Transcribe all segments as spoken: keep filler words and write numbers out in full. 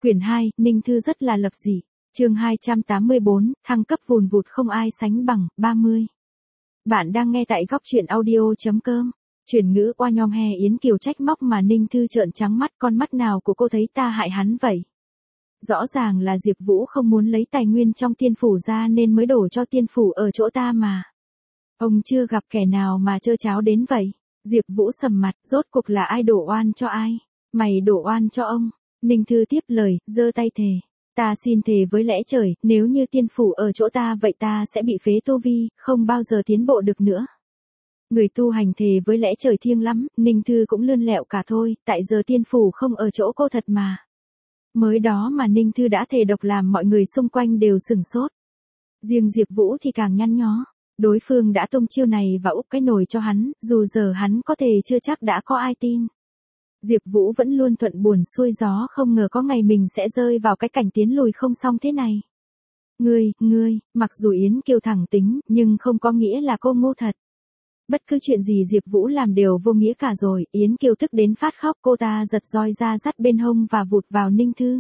Quyển hai, Ninh Thư rất là lập dị. Chương hai trăm tám mươi bốn, thăng cấp vùn vụt không ai sánh bằng, ba mươi. Bạn đang nghe tại góc truyện audio chấm com. Chuyển ngữ qua nhom he Yến Kiều trách móc mà Ninh Thư trợn trắng mắt, con mắt nào của cô thấy ta hại hắn vậy? Rõ ràng là Diệp Vũ không muốn lấy tài nguyên trong tiên phủ ra nên mới đổ cho tiên phủ ở chỗ ta mà. Ông chưa gặp kẻ nào mà trơ cháo đến vậy. Diệp Vũ sầm mặt, rốt cuộc là ai đổ oan cho ai? Mày đổ oan cho ông. Ninh Thư tiếp lời, giơ tay thề. Ta xin thề với lẽ trời, nếu như tiên phủ ở chỗ ta vậy ta sẽ bị phế tu vi, không bao giờ tiến bộ được nữa. Người tu hành thề với lẽ trời thiêng lắm, Ninh Thư cũng lươn lẹo cả thôi, tại giờ tiên phủ không ở chỗ cô thật mà. Mới đó mà Ninh Thư đã thề độc làm mọi người xung quanh đều sửng sốt. Riêng Diệp Vũ thì càng nhăn nhó. Đối phương đã tung chiêu này và úp cái nồi cho hắn, dù giờ hắn có thể chưa chắc đã có ai tin. Diệp Vũ vẫn luôn thuận buồm xuôi gió, không ngờ có ngày mình sẽ rơi vào cái cảnh tiến lùi không xong thế này. Ngươi, ngươi, mặc dù Yến Kiều thẳng tính, nhưng không có nghĩa là cô ngu thật. Bất cứ chuyện gì Diệp Vũ làm đều vô nghĩa cả rồi, Yến Kiều tức đến phát khóc, cô ta giật roi ra dắt bên hông và vụt vào Ninh Thư.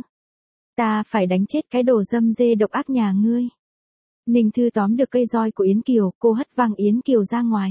Ta phải đánh chết cái đồ dâm dê độc ác nhà ngươi. Ninh Thư tóm được cây roi của Yến Kiều, cô hất văng Yến Kiều ra ngoài.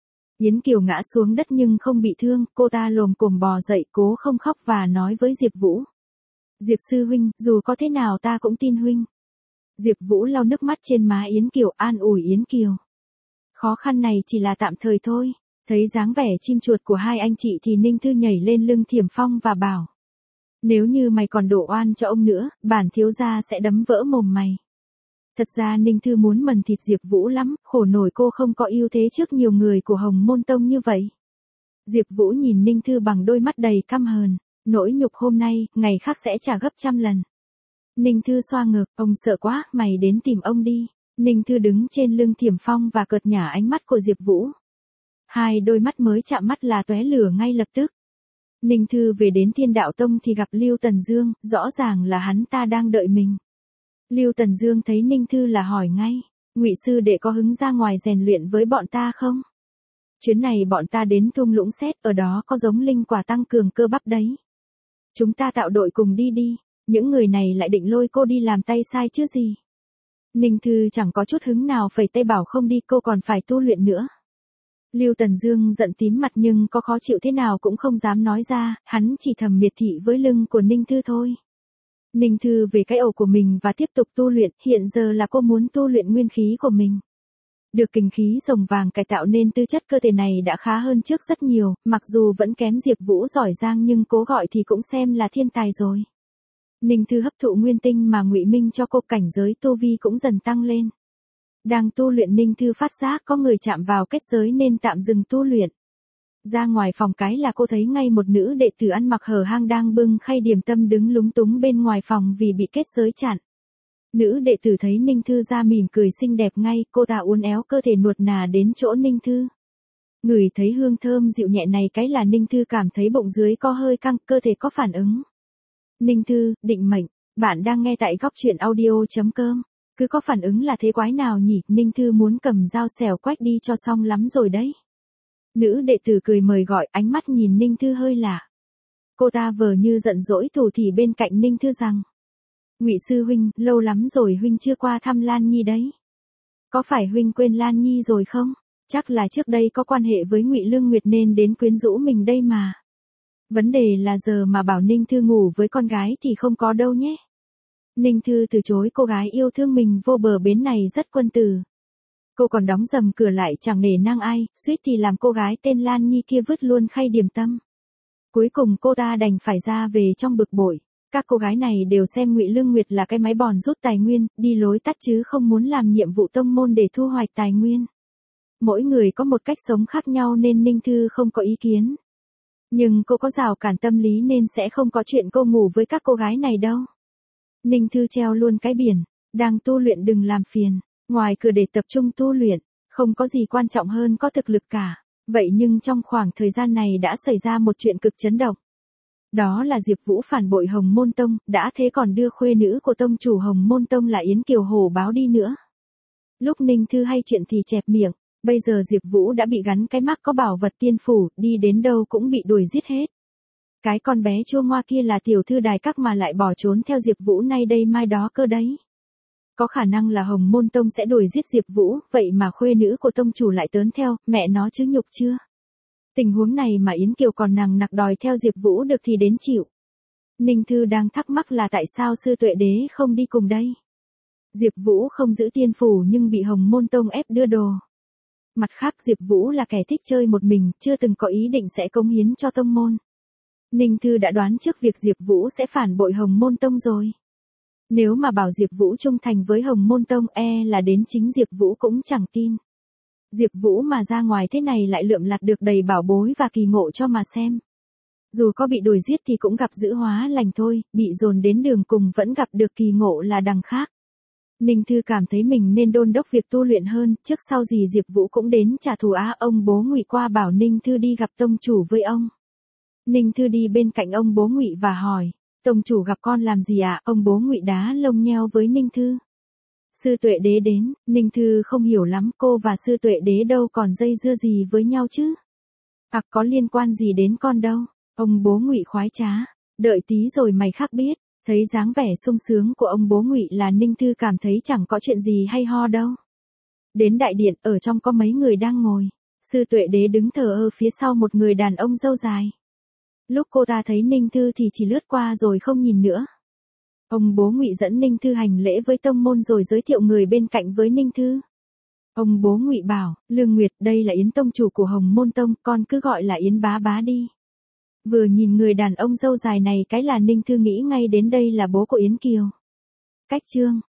Yến Kiều ngã xuống đất nhưng không bị thương, cô ta lồm cồm bò dậy, cố không khóc và nói với Diệp Vũ. Diệp sư huynh, dù có thế nào ta cũng tin huynh. Diệp Vũ lau nước mắt trên má Yến Kiều, an ủi Yến Kiều. Khó khăn này chỉ là tạm thời thôi. Thấy dáng vẻ chim chuột của hai anh chị thì Ninh Thư nhảy lên lưng Thiểm Phong và bảo. Nếu như mày còn đổ oan cho ông nữa, bản thiếu gia sẽ đấm vỡ mồm mày. Thật ra Ninh Thư muốn mần thịt Diệp Vũ lắm, khổ nổi cô không có ưu thế trước nhiều người của Hồng Môn Tông như vậy. Diệp Vũ nhìn Ninh Thư bằng đôi mắt đầy căm hờn, nỗi nhục hôm nay, ngày khác sẽ trả gấp trăm lần. Ninh Thư xoa ngực, ông sợ quá, mày đến tìm ông đi. Ninh Thư đứng trên lưng Thiểm Phong và cợt nhả ánh mắt của Diệp Vũ. Hai đôi mắt mới chạm mắt là tóe lửa ngay lập tức. Ninh Thư về đến Thiên Đạo Tông thì gặp Lưu Tần Dương, rõ ràng là hắn ta đang đợi mình. Lưu Tần Dương thấy Ninh Thư là hỏi ngay, Ngụy sư đệ có hứng ra ngoài rèn luyện với bọn ta không? Chuyến này bọn ta đến thung lũng xét, ở đó có giống linh quả tăng cường cơ bắp đấy. Chúng ta tạo đội cùng đi đi, những người này lại định lôi cô đi làm tay sai chứ gì. Ninh Thư chẳng có chút hứng nào, phẩy tay bảo không đi, cô còn phải tu luyện nữa. Lưu Tần Dương giận tím mặt nhưng có khó chịu thế nào cũng không dám nói ra, hắn chỉ thầm miệt thị với lưng của Ninh Thư thôi. Ninh Thư về cái ổ của mình và tiếp tục tu luyện, hiện giờ là cô muốn tu luyện nguyên khí của mình. Được kình khí rồng vàng cải tạo nên tư chất cơ thể này đã khá hơn trước rất nhiều, mặc dù vẫn kém Diệp Vũ giỏi giang nhưng cố gọi thì cũng xem là thiên tài rồi. Ninh Thư hấp thụ nguyên tinh mà Ngụy Minh cho cô, cảnh giới tu vi cũng dần tăng lên. Đang tu luyện Ninh Thư phát giác có người chạm vào kết giới nên tạm dừng tu luyện. Ra ngoài phòng cái là cô thấy ngay một nữ đệ tử ăn mặc hở hang đang bưng khay điểm tâm đứng lúng túng bên ngoài phòng vì bị kết giới chặn. Nữ đệ tử thấy Ninh Thư ra mỉm cười xinh đẹp ngay, cô ta uốn éo cơ thể nuột nà đến chỗ Ninh Thư. Ngửi thấy hương thơm dịu nhẹ này cái là Ninh Thư cảm thấy bụng dưới co hơi căng, cơ thể có phản ứng. Ninh Thư, định mệnh, bạn đang nghe tại góc truyện audio chấm com. Cứ có phản ứng là thế quái nào nhỉ, Ninh Thư muốn cầm dao xẻo quách đi cho xong lắm rồi đấy. Nữ đệ tử cười mời gọi, ánh mắt nhìn Ninh Thư hơi lạ. Cô ta vờ như giận dỗi thủ thì bên cạnh Ninh Thư rằng. Ngụy sư huynh, lâu lắm rồi huynh chưa qua thăm Lan Nhi đấy. Có phải huynh quên Lan Nhi rồi không? Chắc là trước đây có quan hệ với Ngụy Lương Nguyệt nên đến quyến rũ mình đây mà. Vấn đề là giờ mà bảo Ninh Thư ngủ với con gái thì không có đâu nhé. Ninh Thư từ chối cô gái yêu thương mình vô bờ bến này rất quân tử. Cô còn đóng dầm cửa lại chẳng nể nang ai, suýt thì làm cô gái tên Lan Nhi kia vứt luôn khay điểm tâm. Cuối cùng cô ta đành phải ra về trong bực bội. Các cô gái này đều xem Ngụy Lương Nguyệt là cái máy bòn rút tài nguyên, đi lối tắt chứ không muốn làm nhiệm vụ tông môn để thu hoạch tài nguyên. Mỗi người có một cách sống khác nhau nên Ninh Thư không có ý kiến. Nhưng cô có rào cản tâm lý nên sẽ không có chuyện cô ngủ với các cô gái này đâu. Ninh Thư treo luôn cái biển, đang tu luyện đừng làm phiền, ngoài cửa để tập trung tu luyện, không có gì quan trọng hơn có thực lực cả. Vậy nhưng trong khoảng thời gian này đã xảy ra một chuyện cực chấn động. Đó là Diệp Vũ phản bội Hồng Môn Tông, đã thế còn đưa khuê nữ của tông chủ Hồng Môn Tông là Yến Kiều Hổ báo đi nữa. Lúc Ninh Thư hay chuyện thì chẹp miệng, bây giờ Diệp Vũ đã bị gắn cái mác có bảo vật tiên phủ, đi đến đâu cũng bị đuổi giết hết. Cái con bé chua ngoa kia là tiểu thư đài các mà lại bỏ trốn theo Diệp Vũ nay đây mai đó cơ đấy. Có khả năng là Hồng Môn Tông sẽ đuổi giết Diệp Vũ, vậy mà khuê nữ của tông chủ lại tớn theo, mẹ nó chứ nhục chưa? Tình huống này mà Yến Kiều còn nằng nặc đòi theo Diệp Vũ được thì đến chịu. Ninh Thư đang thắc mắc là tại sao sư tuệ đế không đi cùng đây. Diệp Vũ không giữ tiên phủ nhưng bị Hồng Môn Tông ép đưa đồ. Mặt khác Diệp Vũ là kẻ thích chơi một mình, chưa từng có ý định sẽ cống hiến cho tông môn. Ninh Thư đã đoán trước việc Diệp Vũ sẽ phản bội Hồng Môn Tông rồi. Nếu mà bảo Diệp Vũ trung thành với Hồng Môn Tông e là đến chính Diệp Vũ cũng chẳng tin. Diệp Vũ mà ra ngoài thế này lại lượm lặt được đầy bảo bối và kỳ ngộ cho mà xem. Dù có bị đuổi giết thì cũng gặp giữ hóa lành thôi, bị dồn đến đường cùng vẫn gặp được kỳ ngộ là đằng khác. Ninh Thư cảm thấy mình nên đôn đốc việc tu luyện hơn, trước sau gì Diệp Vũ cũng đến trả thù á. Ông bố Ngụy qua bảo Ninh Thư đi gặp tông chủ với ông. Ninh Thư đi bên cạnh ông bố Ngụy và hỏi, tông chủ gặp con làm gì ạ? À? Ông bố Ngụy đá lông nheo với Ninh Thư. Sư tuệ đế đến, Ninh Thư không hiểu lắm, cô và sư tuệ đế đâu còn dây dưa gì với nhau chứ? À có liên quan gì đến con đâu? Ông bố Ngụy khoái trá, đợi tí rồi mày khác biết. Thấy dáng vẻ sung sướng của ông bố Ngụy là Ninh Thư cảm thấy chẳng có chuyện gì hay ho đâu. Đến đại điện, ở trong có mấy người đang ngồi. Sư tuệ đế đứng thờ ơ phía sau một người đàn ông râu dài. Lúc cô ta thấy Ninh Thư thì chỉ lướt qua rồi không nhìn nữa. Ông bố Ngụy dẫn Ninh Thư hành lễ với tông môn rồi giới thiệu người bên cạnh với Ninh Thư. Ông bố Ngụy bảo, Lương Nguyệt đây là Yến tông chủ của Hồng Môn Tông, con cứ gọi là Yến bá bá đi. Vừa nhìn người đàn ông râu dài này cái là Ninh Thư nghĩ ngay đến đây là bố của Yến Kiều. Cách chương